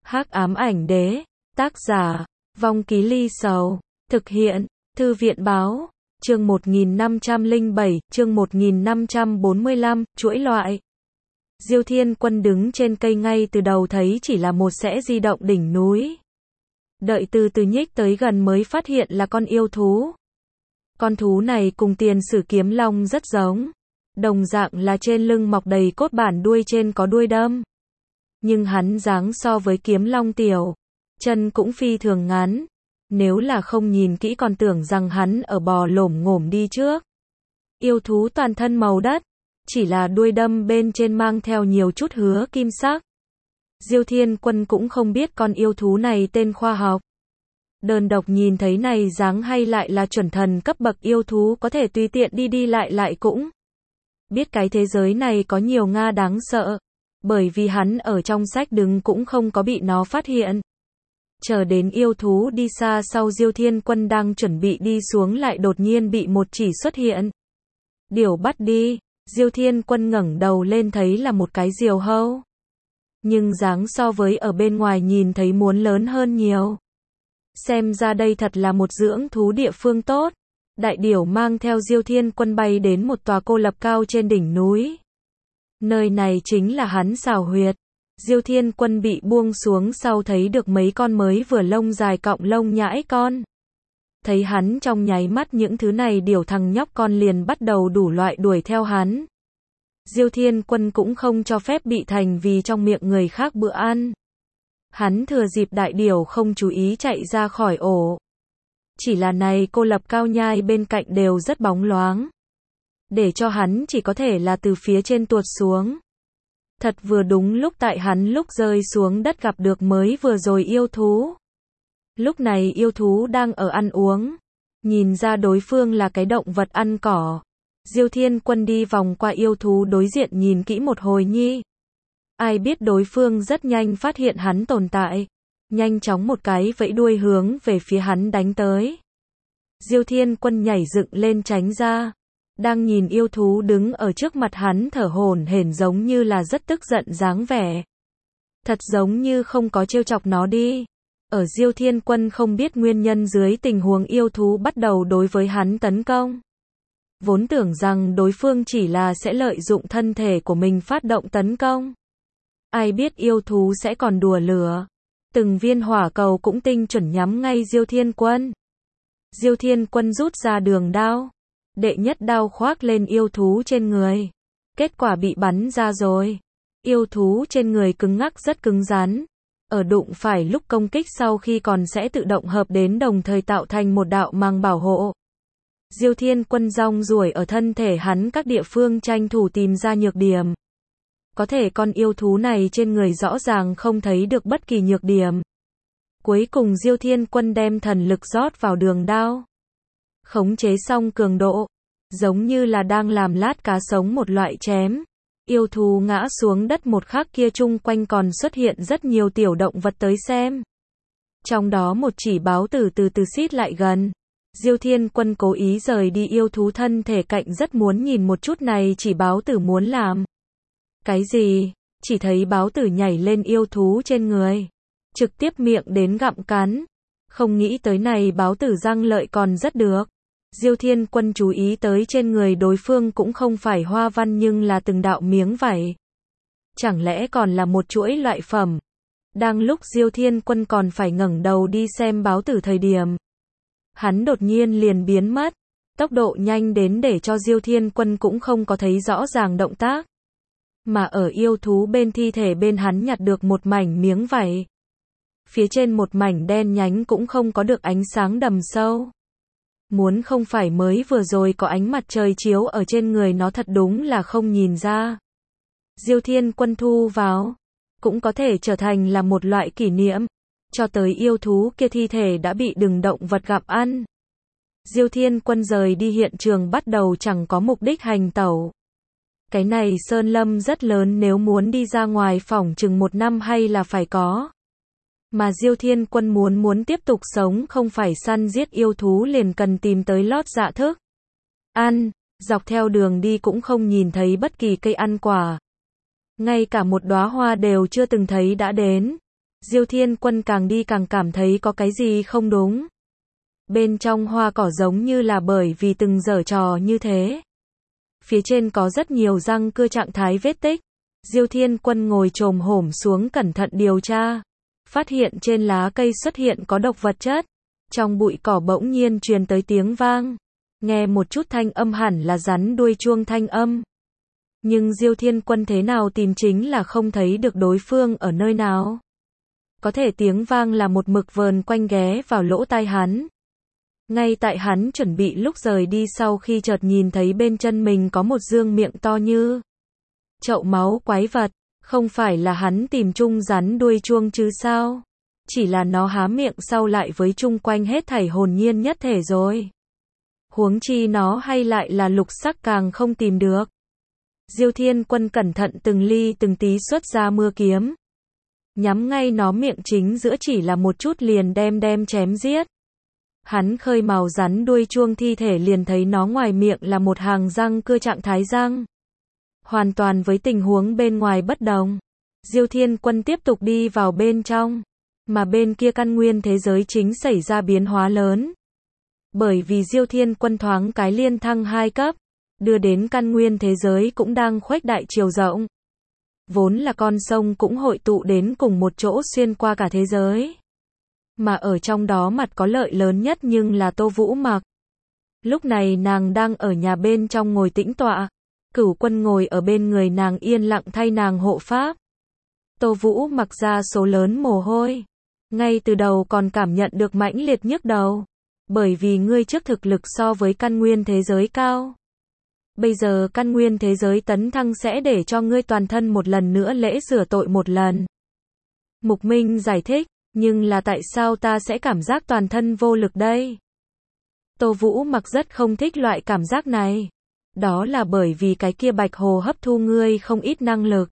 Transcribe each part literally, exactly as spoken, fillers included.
Hắc ám ảnh đế, tác giả, Vong Ký Ly Sầu, thực hiện, Thư viện báo, chương một nghìn năm trăm lẻ bảy, chương một nghìn năm trăm bốn mươi lăm, chuỗi loại. Diêu Thiên Quân đứng trên cây ngay từ đầu thấy chỉ là một sẽ di động đỉnh núi. Đợi từ từ nhích tới gần mới phát hiện là con yêu thú. Con thú này cùng Tiền Sử Kiếm Long rất giống. Đồng dạng là trên lưng mọc đầy cốt bản, đuôi trên có đuôi đâm. Nhưng hắn dáng so với Kiếm Long tiểu, chân cũng phi thường ngắn. Nếu là không nhìn kỹ còn tưởng rằng hắn ở bò lổm ngổm đi trước. Yêu thú toàn thân màu đất, chỉ là đuôi đâm bên trên mang theo nhiều chút hứa kim sắc. Diêu Thiên Quân cũng không biết con yêu thú này tên khoa học. Đơn độc nhìn thấy này dáng hay lại là chuẩn thần cấp bậc yêu thú có thể tùy tiện đi đi lại lại cũng biết cái thế giới này có nhiều Nga đáng sợ. Bởi vì hắn ở trong sách đứng cũng không có bị nó phát hiện. Chờ đến yêu thú đi xa sau, Diêu Thiên Quân đang chuẩn bị đi xuống lại đột nhiên bị một chỉ xuất hiện. Điểu bắt đi. Diêu Thiên Quân ngẩng đầu lên thấy là một cái diều hâu. Nhưng dáng so với ở bên ngoài nhìn thấy muốn lớn hơn nhiều. Xem ra đây thật là một dưỡng thú địa phương tốt. Đại điểu mang theo Diêu Thiên Quân bay đến một tòa cô lập cao trên đỉnh núi. Nơi này chính là hắn xào huyệt. Diêu Thiên Quân bị buông xuống sau thấy được mấy con mới vừa lông dài cọng lông nhãi con. Thấy hắn trong nháy mắt những thứ này điểu thằng nhóc con liền bắt đầu đủ loại đuổi theo hắn. Diêu Thiên Quân cũng không cho phép bị thành vì trong miệng người khác bữa ăn. Hắn thừa dịp đại điểu không chú ý chạy ra khỏi ổ. Chỉ là này cô lập cao nhai bên cạnh đều rất bóng loáng. Để cho hắn chỉ có thể là từ phía trên tuột xuống. Thật vừa đúng lúc tại hắn lúc rơi xuống đất gặp được mới vừa rồi yêu thú. Lúc này yêu thú đang ở ăn uống. Nhìn ra đối phương là cái động vật ăn cỏ. Diêu Thiên Quân đi vòng qua yêu thú đối diện nhìn kỹ một hồi nhi. Ai biết đối phương rất nhanh phát hiện hắn tồn tại. Nhanh chóng một cái vẫy đuôi hướng về phía hắn đánh tới. Diêu Thiên Quân nhảy dựng lên tránh ra. Đang nhìn yêu thú đứng ở trước mặt hắn thở hổn hển giống như là rất tức giận dáng vẻ. Thật giống như không có trêu chọc nó đi. Ở Diêu Thiên Quân không biết nguyên nhân dưới tình huống yêu thú bắt đầu đối với hắn tấn công. Vốn tưởng rằng đối phương chỉ là sẽ lợi dụng thân thể của mình phát động tấn công. Ai biết yêu thú sẽ còn đùa lửa. Từng viên hỏa cầu cũng tinh chuẩn nhắm ngay Diêu Thiên Quân. Diêu Thiên Quân rút ra đường đao. Đệ nhất đao khoác lên yêu thú trên người. Kết quả bị bắn ra rồi. Yêu thú trên người cứng ngắc rất cứng rắn. Ở đụng phải lúc công kích sau khi còn sẽ tự động hợp đến đồng thời tạo thành một đạo màng bảo hộ. Diêu Thiên Quân rong ruổi ở thân thể hắn các địa phương tranh thủ tìm ra nhược điểm. Có thể con yêu thú này trên người rõ ràng không thấy được bất kỳ nhược điểm. Cuối cùng Diêu Thiên Quân đem thần lực rót vào đường đao. Khống chế xong cường độ. Giống như là đang làm lát cá sống một loại chém. Yêu thú ngã xuống đất một khắc kia chung quanh còn xuất hiện rất nhiều tiểu động vật tới xem. Trong đó một chỉ báo tử từ từ xít lại gần. Diêu Thiên Quân cố ý rời đi yêu thú thân thể cạnh rất muốn nhìn một chút này chỉ báo tử muốn làm. Cái gì? Chỉ thấy báo tử nhảy lên yêu thú trên người. Trực tiếp miệng đến gặm cắn. Không nghĩ tới này báo tử răng lợi còn rất được. Diêu Thiên Quân chú ý tới trên người đối phương cũng không phải hoa văn nhưng là từng đạo miếng vảy. Chẳng lẽ còn là một chuỗi loại phẩm? Đang lúc Diêu Thiên Quân còn phải ngẩng đầu đi xem báo tử thời điểm. Hắn đột nhiên liền biến mất. Tốc độ nhanh đến để cho Diêu Thiên Quân cũng không có thấy rõ ràng động tác. Mà ở yêu thú bên thi thể bên hắn nhặt được một mảnh miếng vảy. Phía trên một mảnh đen nhánh cũng không có được ánh sáng đầm sâu. Muốn không phải mới vừa rồi có ánh mặt trời chiếu ở trên người nó thật đúng là không nhìn ra. Diêu Thiên Quân thu vào. Cũng có thể trở thành là một loại kỷ niệm. Cho tới yêu thú kia thi thể đã bị đừng động vật gặm ăn. Diêu Thiên Quân rời đi hiện trường bắt đầu chẳng có mục đích hành tẩu. Cái này sơn lâm rất lớn nếu muốn đi ra ngoài phỏng chừng một năm hay là phải có. Mà Diêu Thiên Quân muốn muốn tiếp tục sống không phải săn giết yêu thú liền cần tìm tới lót dạ thức. Ăn, dọc theo đường đi cũng không nhìn thấy bất kỳ cây ăn quả. Ngay cả một đóa hoa đều chưa từng thấy đã đến. Diêu Thiên Quân càng đi càng cảm thấy có cái gì không đúng. Bên trong hoa cỏ giống như là bởi vì từng giở trò như thế. Phía trên có rất nhiều răng cưa trạng thái vết tích. Diêu Thiên Quân ngồi chồm hổm xuống cẩn thận điều tra. Phát hiện trên lá cây xuất hiện có độc vật chất. Trong bụi cỏ bỗng nhiên truyền tới tiếng vang. Nghe một chút thanh âm hẳn là rắn đuôi chuông thanh âm. Nhưng Diêu Thiên Quân thế nào tìm chính là không thấy được đối phương ở nơi nào. Có thể tiếng vang là một mực vờn quanh ghé vào lỗ tai hắn. Ngay tại hắn chuẩn bị lúc rời đi sau khi chợt nhìn thấy bên chân mình có một dương miệng to như chậu máu quái vật. Không phải là hắn tìm chung rắn đuôi chuông chứ sao? Chỉ là nó há miệng sau lại với chung quanh hết thảy hồn nhiên nhất thể rồi. Huống chi nó hay lại là lục sắc càng không tìm được. Diêu Thiên Quân cẩn thận từng ly từng tí xuất ra mưa kiếm. Nhắm ngay nó miệng chính giữa chỉ là một chút liền đem đem chém giết. Hắn khơi màu rắn đuôi chuông thi thể liền thấy nó ngoài miệng là một hàng răng cưa trạng thái răng. Hoàn toàn với tình huống bên ngoài bất đồng. Diêu Thiên Quân tiếp tục đi vào bên trong. Mà bên kia căn nguyên thế giới chính xảy ra biến hóa lớn. Bởi vì Diêu Thiên Quân thoáng cái liên thăng hai cấp. Đưa đến căn nguyên thế giới cũng đang khuếch đại chiều rộng. Vốn là con sông cũng hội tụ đến cùng một chỗ xuyên qua cả thế giới. Mà ở trong đó mặt có lợi lớn nhất nhưng là Tô Vũ Mặc. Lúc này nàng đang ở nhà bên trong ngồi tĩnh tọa. Cửu Quân ngồi ở bên người nàng yên lặng thay nàng hộ pháp. Tô Vũ Mặc ra số lớn mồ hôi. Ngay từ đầu còn cảm nhận được mãnh liệt nhức đầu. Bởi vì ngươi trước thực lực so với căn nguyên thế giới cao. Bây giờ căn nguyên thế giới tấn thăng sẽ để cho ngươi toàn thân một lần nữa lễ rửa tội một lần. Mục Minh giải thích, nhưng là tại sao ta sẽ cảm giác toàn thân vô lực đây? Tô Vũ Mặc rất không thích loại cảm giác này. Đó là bởi vì cái kia bạch hồ hấp thu ngươi không ít năng lực.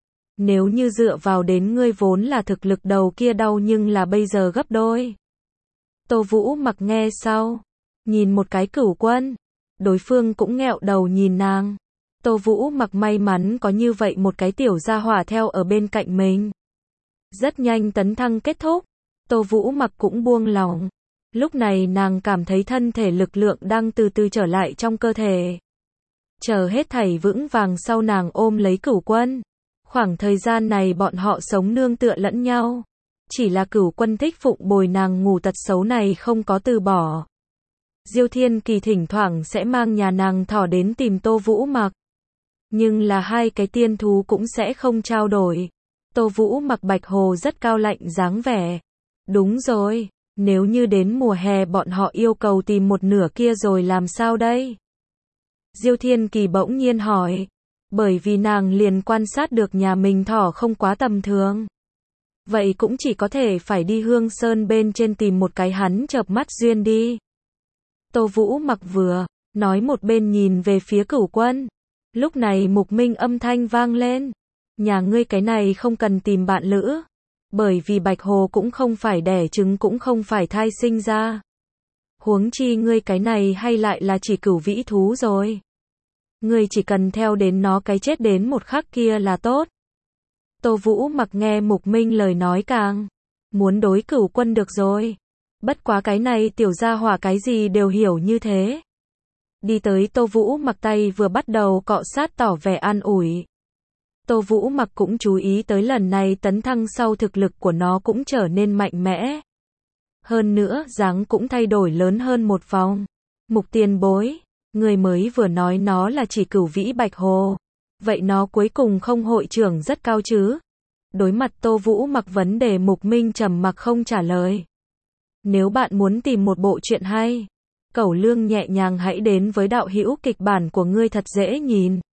Nếu như dựa vào đến ngươi vốn là thực lực đầu kia đau nhưng là bây giờ gấp đôi. Tô Vũ Mặc nghe sau. Nhìn một cái Cửu Quân. Đối phương cũng nghẹo đầu nhìn nàng. Tô Vũ Mặc may mắn có như vậy một cái tiểu gia hỏa theo ở bên cạnh mình. Rất nhanh tấn thăng kết thúc. Tô Vũ Mặc cũng buông lòng. Lúc này nàng cảm thấy thân thể lực lượng đang từ từ trở lại trong cơ thể. Chờ hết thảy vững vàng sau nàng ôm lấy Cửu Quân. Khoảng thời gian này bọn họ sống nương tựa lẫn nhau. Chỉ là Cửu Quân thích phụng bồi nàng ngủ tật xấu này không có từ bỏ. Diêu Thiên Kỳ thỉnh thoảng sẽ mang nhà nàng thỏ đến tìm Tô Vũ Mặc. Nhưng là hai cái tiên thú cũng sẽ không trao đổi. Tô Vũ Mặc bạch hồ rất cao lạnh dáng vẻ. Đúng rồi, nếu như đến mùa hè bọn họ yêu cầu tìm một nửa kia rồi làm sao đây? Diêu Thiên Kỳ bỗng nhiên hỏi. Bởi vì nàng liền quan sát được nhà mình thỏ không quá tầm thường. Vậy cũng chỉ có thể phải đi Hương Sơn bên trên tìm một cái hắn chợp mắt duyên đi. Tô Vũ Mặc vừa nói một bên nhìn về phía Cửu Quân. Lúc này Mục Minh âm thanh vang lên. Nhà ngươi cái này không cần tìm bạn lữ. Bởi vì bạch hồ cũng không phải đẻ trứng cũng không phải thai sinh ra. Huống chi ngươi cái này hay lại là chỉ cửu vĩ thú rồi. Ngươi chỉ cần theo đến nó cái chết đến một khắc kia là tốt. Tô Vũ Mặc nghe Mục Minh lời nói càng muốn đối Cửu Quân được rồi. Bất quá cái này tiểu gia hỏa cái gì đều hiểu như thế. Đi tới Tô Vũ Mặc tay vừa bắt đầu cọ sát tỏ vẻ an ủi. Tô Vũ Mặc cũng chú ý tới lần này tấn thăng sau thực lực của nó cũng trở nên mạnh mẽ. Hơn nữa dáng cũng thay đổi lớn hơn một vòng. Mục tiền bối, người mới vừa nói nó là chỉ cửu vĩ bạch hồ. Vậy nó cuối cùng không hội trưởng rất cao chứ? Đối mặt Tô Vũ Mặc vấn đề Mục Minh trầm mặc không trả lời. Nếu bạn muốn tìm một bộ truyện hay, Cẩu Lương nhẹ nhàng hãy đến với đạo hữu kịch bản của ngươi thật dễ nhìn.